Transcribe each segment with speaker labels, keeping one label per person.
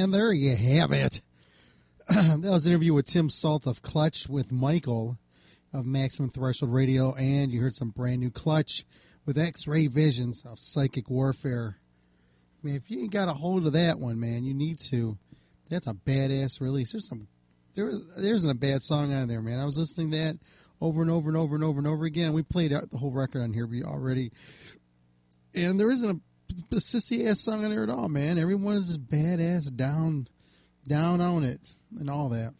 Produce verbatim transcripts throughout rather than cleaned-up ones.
Speaker 1: And there you have it. That was an interview with Tim Salt of Clutch with Michael of Maximum Threshold Radio, and you heard some brand new Clutch with X-Ray Visions of Psychic Warfare. I mean, if you ain't got a hold of that one, man, you need to. That's a badass release. There's some, there was, there isn't a bad song on there, man. I was listening to that over and over and over and over and over again. We played out the whole record on here already, and there isn't a, a sissy ass song on there at all, man. Everyone is just badass, down, down on it, and all that.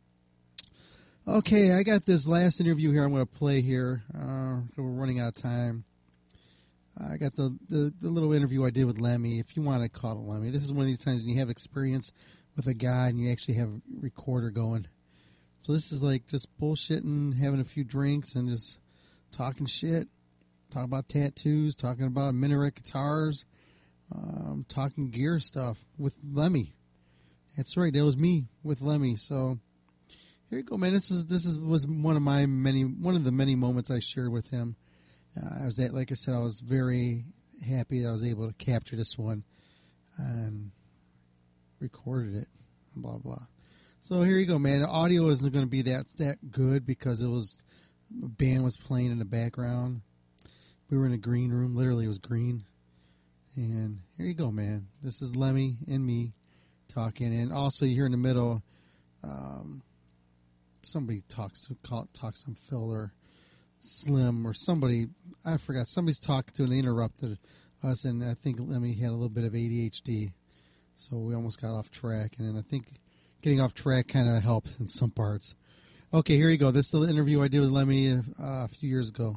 Speaker 1: Okay, I got this last interview here I'm going to play here. Uh, we're running out of time. I got the, the, the little interview I did with Lemmy, if you want to call it Lemmy. This is one of these times when you have experience with a guy and you actually have a recorder going. So this is like just bullshitting, having a few drinks, and just talking shit. Talking about tattoos, talking about Minaret guitars, um, talking gear stuff with Lemmy. That's right, that was me with Lemmy. So here you go, man. This is this is was one of my many one of the many moments I shared with him. Uh, I was at, like I said, I was very happy that I was able to capture this one and recorded it. Blah blah. So here you go, man. The audio isn't going to be that that good because it was a band was playing in the background. We were in a green room. Literally, it was green. And here you go, man. This is Lemmy and me talking, and also you hear in the middle. Um, Somebody talks to call, talks some Phil or Slim or somebody. I forgot. Somebody's talking to and they interrupted us, and I think Lemmy had a little bit of A D H D, so we almost got off track. And then I think getting off track kind of helped in some parts. Okay, here you go. This is the interview I did with Lemmy uh, a few years ago.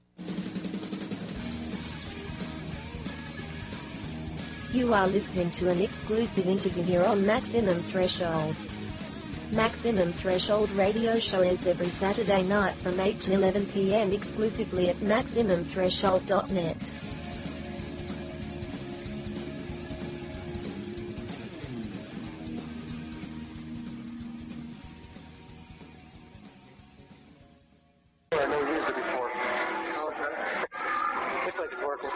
Speaker 2: You are listening to an exclusive interview here on Maximum Threshold. Maximum Threshold radio show is every Saturday night from eight to eleven p.m. exclusively at maximum threshold dot net.
Speaker 3: I never used it before. Okay. Looks like it's working.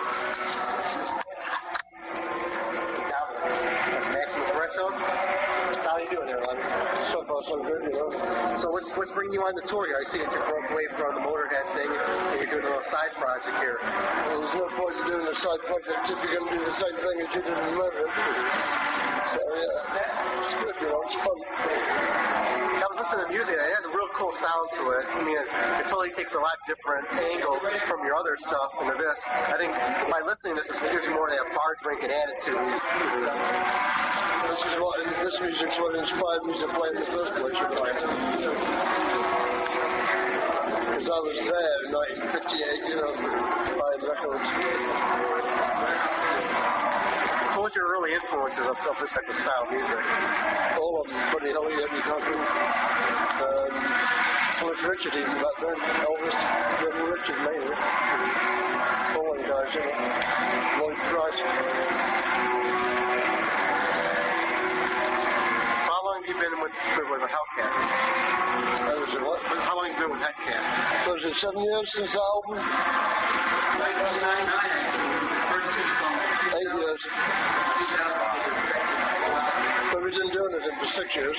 Speaker 3: Maximum Threshold? How you doing there, Lemmy? So far, so good, you know. So what's what's bringing you on the tour here? I see that you broke away from the Motorhead thing, and you're doing a little side project here.
Speaker 4: Well, there's no point in doing a side project if you're going to do the same thing as you did in Motorhead. So, yeah, it's good, you know, it's fun.
Speaker 3: I was listening to music, and it has a real cool sound to it. I mean, it, it totally takes a lot different angle from your other stuff into this. I think by listening to this, it gives you more of that bar drinking attitude.
Speaker 4: This is what, this music's what inspired me to play in the first place, you know. Because I was there in nineteen fifty-eight, you know, buying records.
Speaker 3: What was your early influences of, of this type of style of music?
Speaker 4: All of them, Buddy Holly, Eddie Cochran, um, Cliff Richard even back then, Elvis, Little Richard mainly. All them guys, you know. Lloyd Price.
Speaker 3: You've been with, with a Hellcat?
Speaker 4: That was a what?
Speaker 3: How long have you been with Hellcat?
Speaker 4: Was it seven years since the album? Eight years. But we didn't do anything for six years.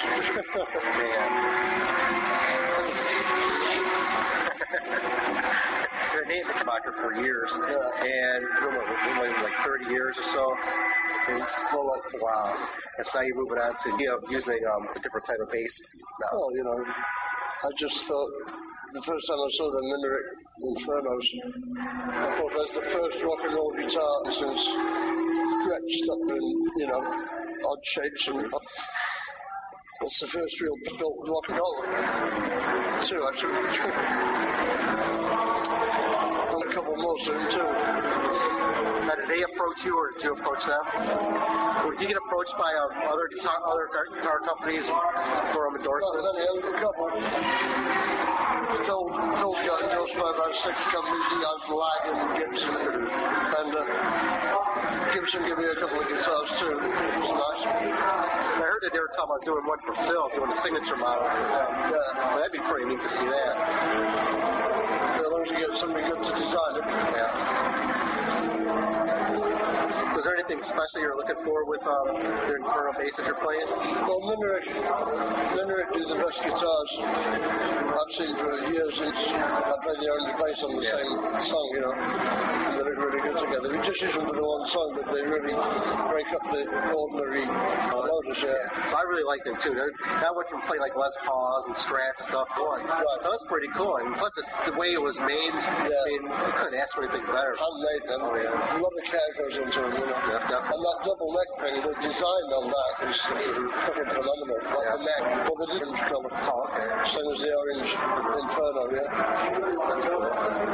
Speaker 3: They're named the Knickerbocker for years,
Speaker 4: yeah.
Speaker 3: And what, like thirty years or so. It's well, like, wow. And so now you're moving on to you know, using um, a different type of bass now.
Speaker 4: Well, you know, I just thought the first time I saw the Minaret Infernos, I thought that's the first rock and roll guitar since scratched up in, you know, odd shapes, and that's the first real built rock and roll. Two, actually. And a couple more soon, too.
Speaker 3: Now, did they approach you, or did you approach them? Or did you get approached by um, other guitar other guitar companies for um, endorsements?
Speaker 4: Not many, a couple. Phil, Phil's got endorsed by about six companies. He has Lagan and Gibson, and uh, Gibson gave me a couple of guitars too. It was nice.
Speaker 3: I heard that they were talking about doing one for Phil, doing a signature model.
Speaker 4: Yeah.
Speaker 3: Well, that'd be pretty neat to see that.
Speaker 4: Yeah, as long as you get somebody good to design it.
Speaker 3: Yeah. Was there anything special you're looking for with um, the Inferno bass that you're playing?
Speaker 4: Well, Minerick, Minerick do the best guitars I've seen for years since I played the orange bass on the yeah. same song, you know. And they're really good together. We just use them for the one song, but they really break up the ordinary melodies, yeah.
Speaker 3: So I really like them too. They're, that one can play like Les Pauls and Strats and stuff. Boy, right. That was pretty cool. And plus, it, the way it was made, yeah. I mean, you couldn't ask for anything better.
Speaker 4: Handmade them. Oh, yeah. A lot of care goes into them, you know.
Speaker 3: Yep, yep.
Speaker 4: And that double neck thing, the design on that is fucking phenomenal. Like yeah. the neck, well, the orange colour.
Speaker 3: Oh, okay.
Speaker 4: Same as the orange Inferno, yeah.
Speaker 3: That's cool.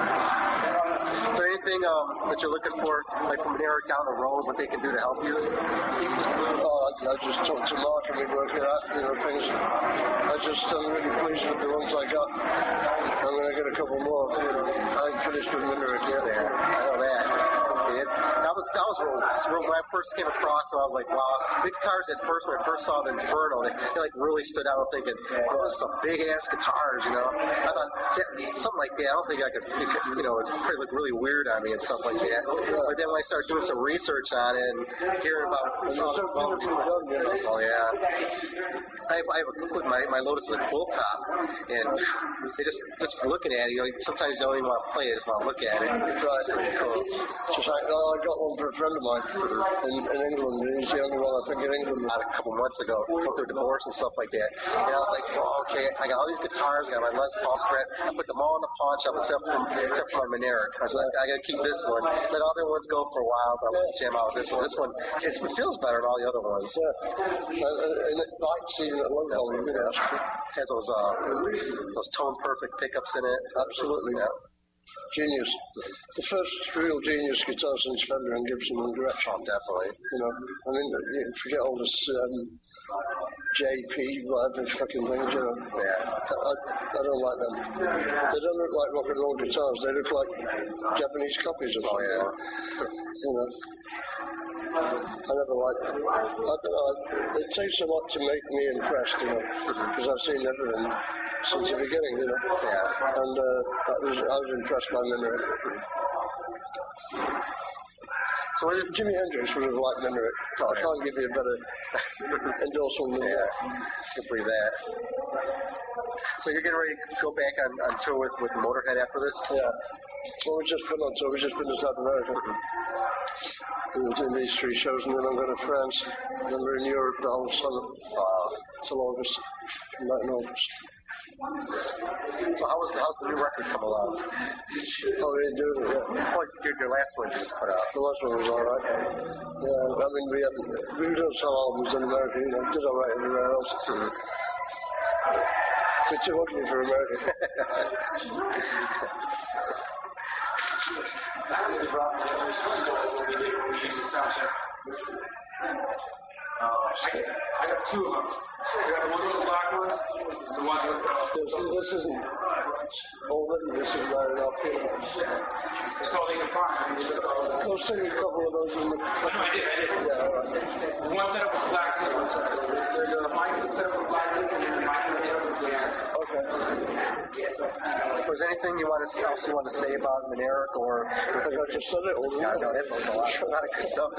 Speaker 3: Is there anything um, that you're looking for, like from Minerick down the road, what they can do to help you?
Speaker 4: Oh, I, I just talked to Mark and we work it out, you know, things. I just am really pleased with the ones I got. I'm going to get a couple more. You know, I ain't finished with Minerick yet.
Speaker 3: Yeah, I know that. It, that was that was real, real, when I first came across it, I was like, wow. The guitars at first, when I first saw the Inferno, they, they like really stood out. Thinking, oh, those are some big ass guitars, you know. I thought yeah, something like that. I don't think I could, it could, you know, it could look really weird on me and stuff like that. But then when I started doing some research on it and hearing about, oh, oh yeah, I have, I have a, my my Lotus is a quilt top, and they just just looking at it, you know, sometimes you don't even want to play it, just want to look at it. It's pretty cool.
Speaker 4: Just like, oh, I got one for a friend of mine in, in England. He's the only one I think in England.
Speaker 3: About a couple months ago, go through divorce and stuff like that. And I was like, well, okay, I got all these guitars, I got my Les Paul Strat. I put them all in the pawn shop except for except for my Minerick. I was like, I got to keep this one. Let other ones go for a while, but I'm going to jam out with this one. This one, it feels better than all the other ones.
Speaker 4: Yeah, and it bites even at low volume. You know,
Speaker 3: has those uh, those tone perfect pickups in it.
Speaker 4: Absolutely. Yeah. Genius. The first real genius guitar since Fender and Gibson and Gretsch.
Speaker 3: Oh, definitely.
Speaker 4: You know, I mean, you forget all this um, J P, whatever fucking things, you know.
Speaker 3: Yeah.
Speaker 4: I, I don't like them. They don't look like rock and roll guitars. They look like Japanese copies of them.
Speaker 3: Oh, yeah.
Speaker 4: You know. I never liked them. I don't know. It takes a lot to make me impressed, you know, because I've seen everything since the beginning, you know.
Speaker 3: Yeah.
Speaker 4: And uh, I was I was impressed by Minerick. So if Jimi Hendrix would have liked Minerick, I can't give you a better endorsement than
Speaker 3: yeah. that. I can believe that. So you're getting ready to go back on, on tour with, with Motorhead after this?
Speaker 4: Yeah. Well, we've just been on tour. We've just been to South America. We were doing these three shows, and then I'm going to France. And then we're in Europe the whole summer.
Speaker 3: Uh,
Speaker 4: till August. Night in August.
Speaker 3: So how was the, how's the new record come along?
Speaker 4: Oh, we didn't do it yet.
Speaker 3: Oh, your, your last one you just put out.
Speaker 4: The last one was all right. Yeah, I mean, we haven't, we don't sell albums in America, you know, did all right everywhere else. We're too ugly for America.
Speaker 5: Uh, I, I got two of them. I got the one with the black ones, the one with the...
Speaker 4: See, this isn't... Already this is right up here.
Speaker 5: That's all they can find.
Speaker 4: So send me a couple of those in the...
Speaker 5: Oh, no, I did, I did.
Speaker 4: Yeah, all right.
Speaker 5: The one set up with black tip. There's a mic set up with black tip and then a mic set up with black tip.
Speaker 4: Okay.
Speaker 3: Was there anything you want to, else you want to say about Minerick or...
Speaker 4: I think I just said it all.
Speaker 3: Yeah, no, that was a lot, a lot of good stuff.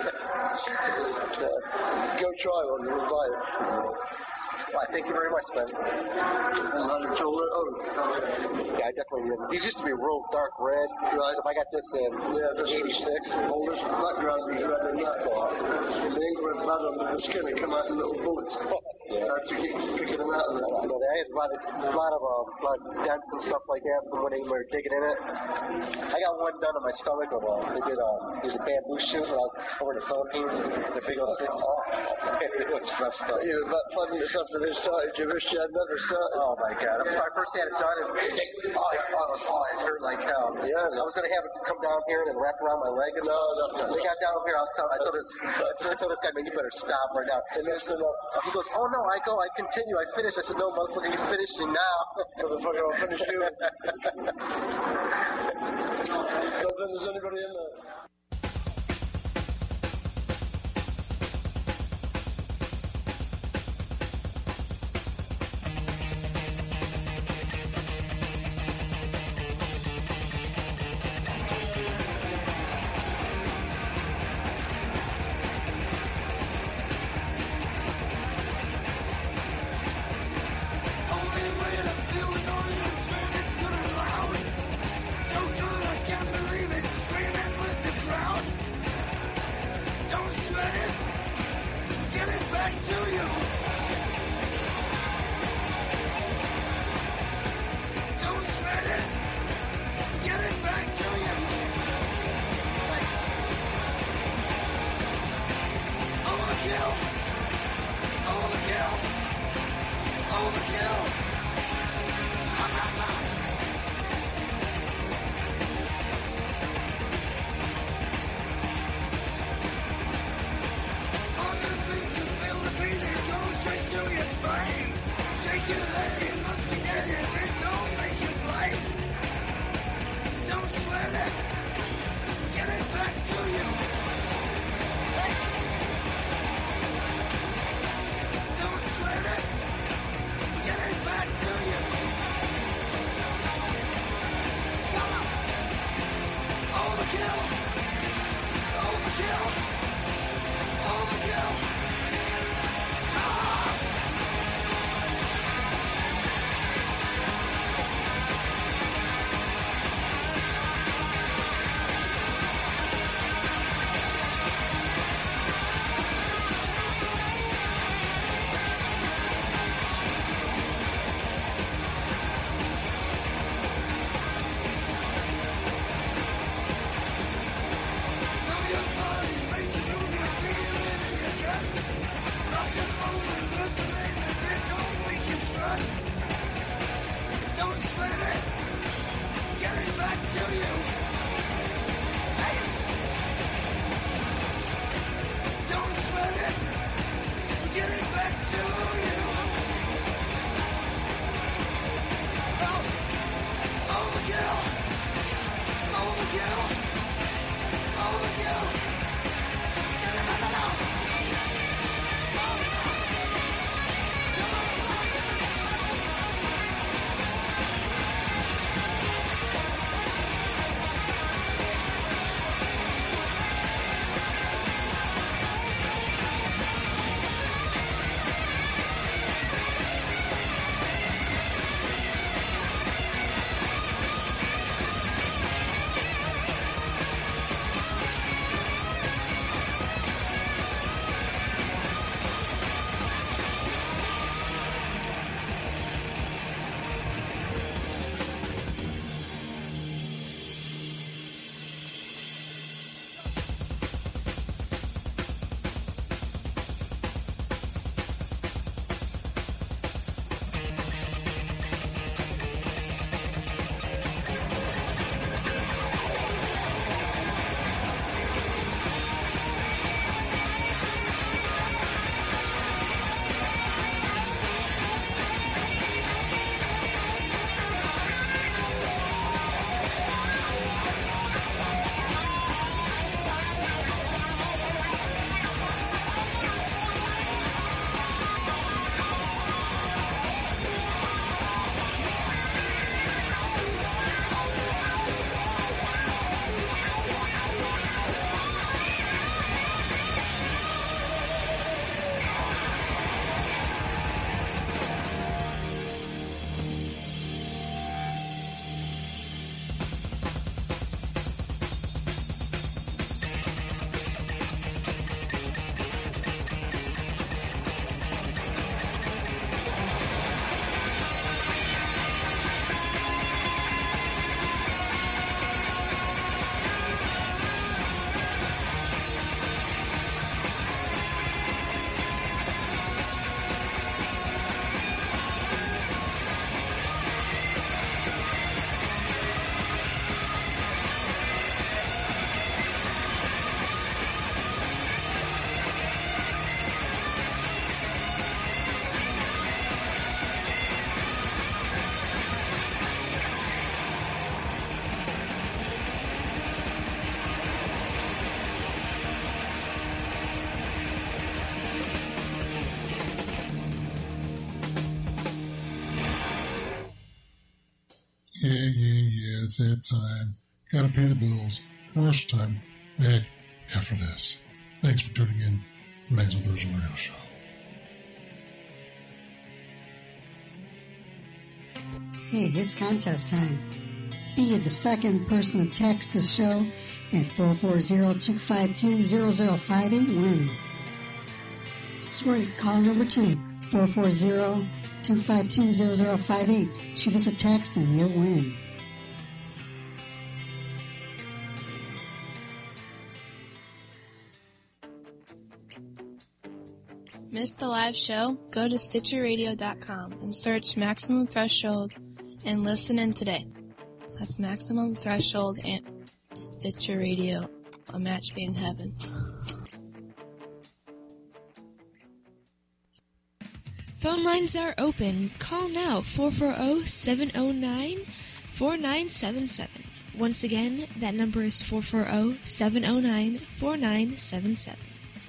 Speaker 4: Yeah. Go try one, you'll buy it.
Speaker 3: Well, thank you very much, Ben.
Speaker 4: And so, oh.
Speaker 3: Yeah, I definitely will. These used to be real dark red. Right. So if I got this in
Speaker 4: yeah, this
Speaker 3: eighty-six.
Speaker 4: All this background was red and that. The ink went bad under the skin. It came out in little bullets. Yeah. I had to keep picking them out of there.
Speaker 3: I know that. I had a lot of, a lot of, uh, lot of dents and stuff like that from when they were digging in it. I got one done on my stomach of uh, they did uh, use a bamboo shoot when I was over in the Philippines. The big old stick. Oh, it was messed up.
Speaker 4: You were about five minutes after they started, you wished you had never started.
Speaker 3: Oh my God. When I first had it done, it, it, oh, oh, it hurt like hell.
Speaker 4: Yeah.
Speaker 3: I was going to have it come down here and then wrap around my leg and
Speaker 4: no,
Speaker 3: stuff.
Speaker 4: No, no.
Speaker 3: They got down here, I was telling, I told this, I told this guy, man, you better stop right now. And then, he goes, oh no, I go, I continue, I finish. I said, no, motherfucker, you're finishing now.
Speaker 4: Motherfucker, I'll finish you. Don't think there's anybody in there.
Speaker 6: back to you. Don't sweat it. Get it back to you. Overkill. Overkill. Overkill. On your feet to feel the beat, it goes straight to your spine. Shake your head, it must be dead if it don't make you fly. Don't sweat it. Get it back to you. Don't sweat it. Get it back to you. Come on. Overkill. Overkill. Overkill. Ah. Know your body's made to move, you feel it in your guts. Rock and roll and put the name if it don't make you strut. Don't sweat it. Get it back to you. Hey. Don't sweat it. Get it back to you. Oh. Overkill. Overkill. Overkill. No, no, no, no, no. Oh, no. Come on, come on.
Speaker 7: Yeah, yeah, yeah, it's that time. Gotta pay the bills. Commercial time. Back after this. Thanks for tuning in to the Maxwell Thursday Radio Show.
Speaker 8: Hey, it's contest time. Be the second person to text the show at four four zero, two five two, zero zero five eight wins. That's right. Call number two, four four zero, two five two, zero zero five eight. Shoot us a text and you'll win.
Speaker 9: Missed the live show? Go to Stitcher Radio dot com and search Maximum Threshold and listen in today. That's Maximum Threshold and Stitcher Radio, a match made in heaven.
Speaker 10: Phone lines are open. Call now, four four zero, seven zero nine, four nine seven seven. Once again, that number is four four zero, seven zero nine, four nine seven seven.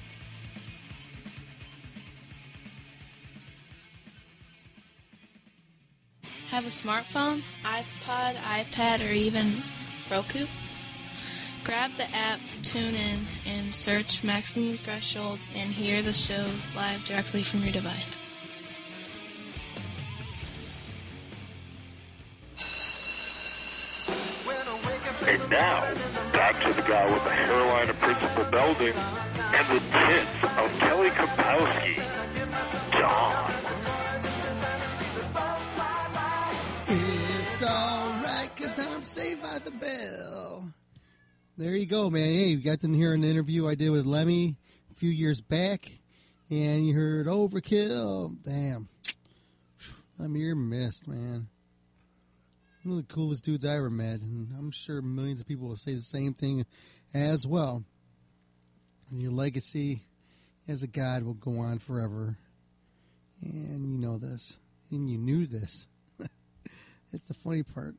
Speaker 9: Have a smartphone, iPod, iPad, or even Roku? Grab the app, tune in, and search Maximum Threshold and hear the show live directly from your device.
Speaker 11: And now, back to the guy with the hairline of Principal Belding and the tits of Kelly Kapowski, John.
Speaker 1: It's alright, cause I'm saved by the bell. There you go, man. Hey, you got to hear an interview I did with Lemmy a few years back, and you heard Overkill. Damn. Lemmy, you're missed, man. One of the coolest dudes I ever met, and I'm sure millions of people will say the same thing as well. And your legacy as a god will go on forever. And you know this. And you knew this. It's the funny part.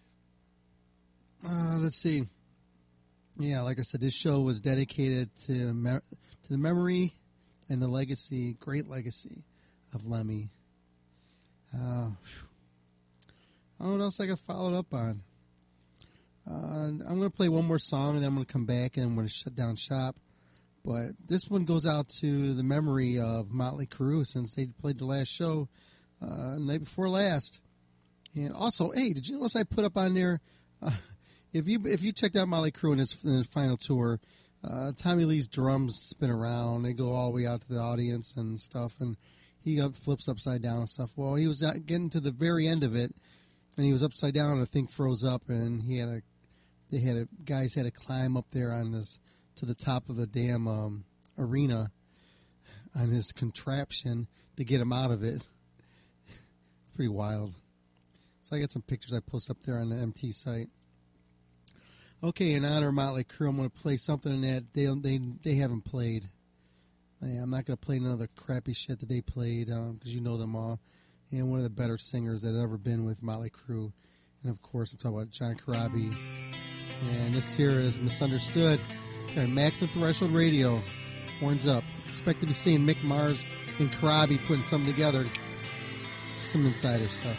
Speaker 1: Uh, let's see. Yeah, like I said, this show was dedicated to me- to the memory and the legacy, great legacy of Lemmy. Uh, I don't know what else I can follow it up on. Uh, I'm going to play one more song, and then I'm going to come back, and I'm going to shut down shop. But this one goes out to the memory of Motley Crue, since they played the last show uh, the night before last. And also, hey, did you notice I put up on there, uh, if you if you checked out Motley Crue in his, in his final tour, uh, Tommy Lee's drums spin around. They go all the way out to the audience and stuff, and he up, flips upside down and stuff. Well, he was getting to the very end of it, and he was upside down, and the thing froze up, and he had a, they had a, guys had to climb up there on this, to the top of the damn um, arena on his contraption to get him out of it. It's pretty wild. So I got some pictures I posted up there on the M T site. Okay, in honor of Motley Crue, I'm going to play something that they they they haven't played. Yeah, I'm not going to play none of the crappy shit that they played, because um, you know them all. And one of the better singers that have ever been with Motley Crue. And, of course, I'm talking about John Corabi. And this here is Misunderstood here at Maximum Threshold Radio. Horns up. Expect to be seeing Mick Mars and Corabi putting something together. Some insider stuff.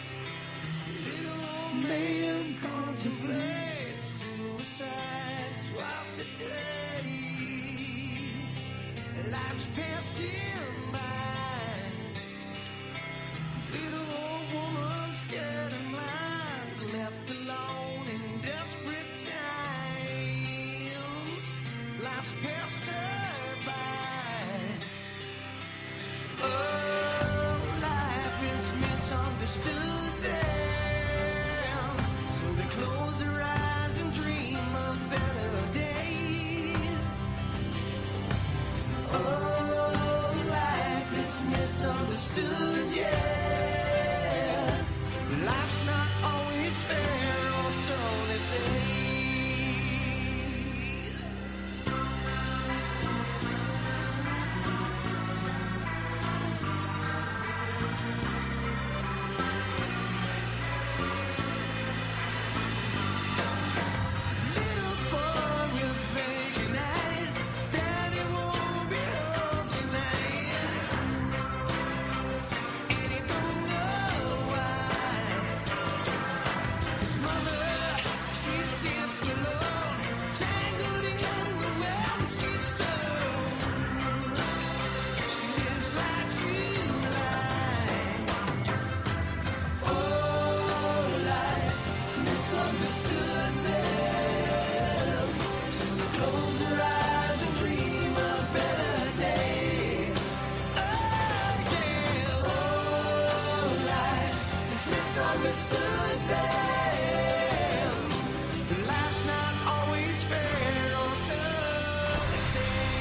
Speaker 6: Man contemplates suicide twice a day. Life's passed him by. Little old woman scared and blind, left alone in desperate times. Life's passed her by. Oh, life is misunderstood. Close her eyes. understood them. Life's not always fair or so they say.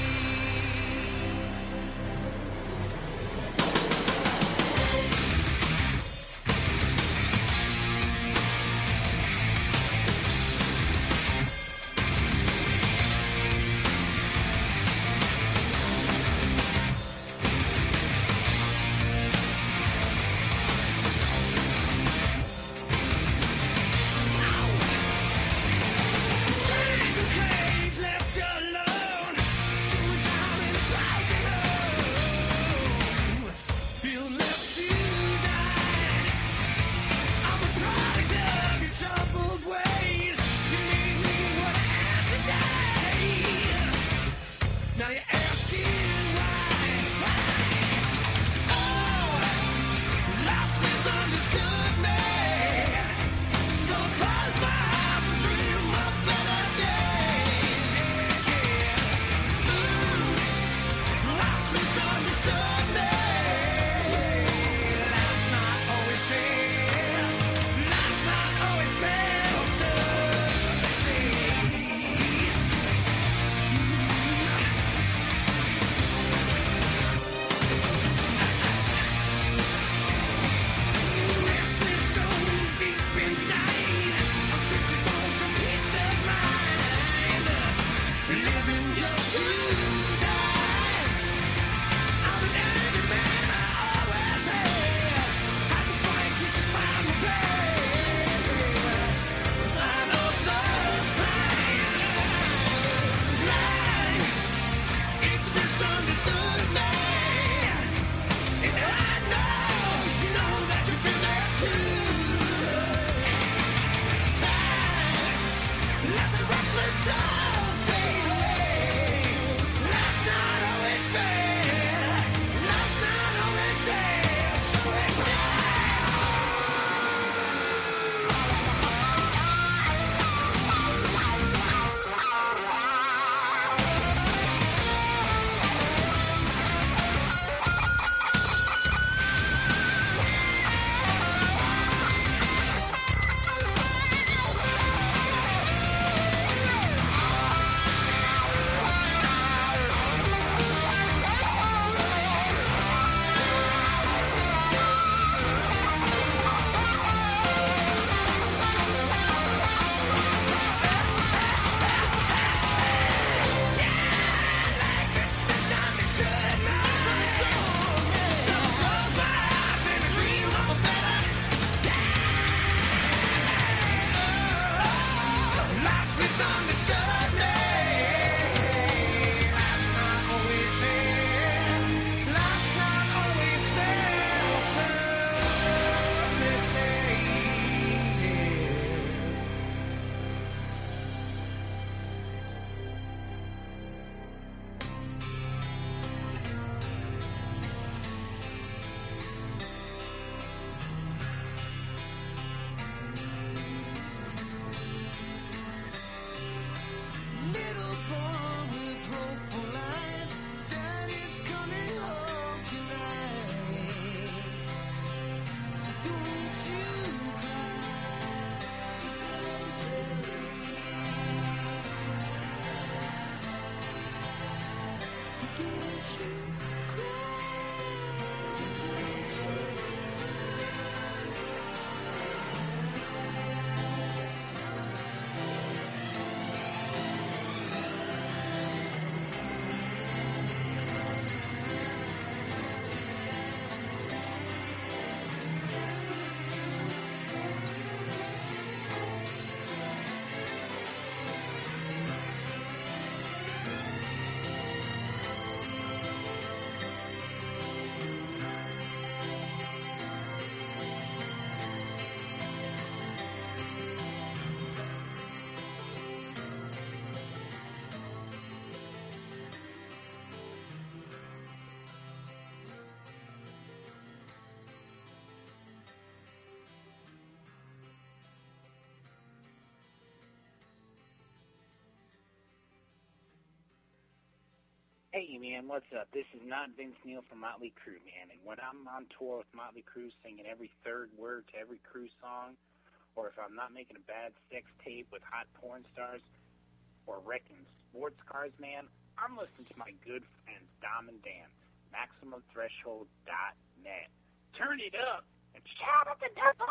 Speaker 12: Hey, man, what's up? This is not Vince Neil from Motley Crue, man. And when I'm on tour with Motley Crue singing every third word to every Crue song, or if I'm not making a bad sex tape with hot porn stars, or wrecking sports cars, man, I'm listening to my good friends Dom and Dan, Maximum Threshold dot net. Turn it up and shout at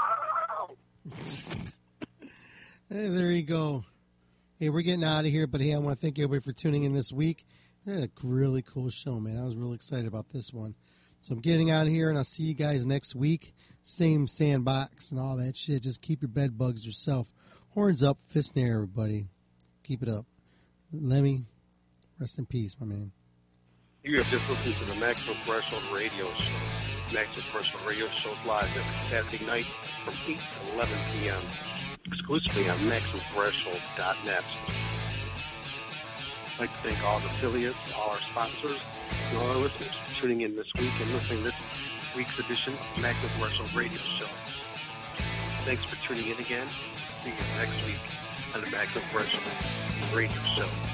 Speaker 12: the devil!
Speaker 1: Hey, there you go. Hey, we're getting out of here, but hey, I want to thank everybody for tuning in this week. I had a really cool show, man. I was really excited about this one. So I'm getting out of here, and I'll see you guys next week. Same sandbox and all that shit. Just keep your bed bugs yourself. Horns up, fist in the air, everybody. Keep it up. Lemmy, rest in peace, my man.
Speaker 13: You have just listened to the Maximum Threshold Radio Show. Maximum Threshold Radio Show is live every Saturday night from eight to eleven p.m. exclusively on Maximum Threshold dot net. I'd like to thank all the affiliates, all our sponsors, and all our listeners for tuning in this week and listening to this week's edition of Maximum Threshold Radio Show. Thanks for tuning in again. See you next week on the Maximum Threshold Radio Show.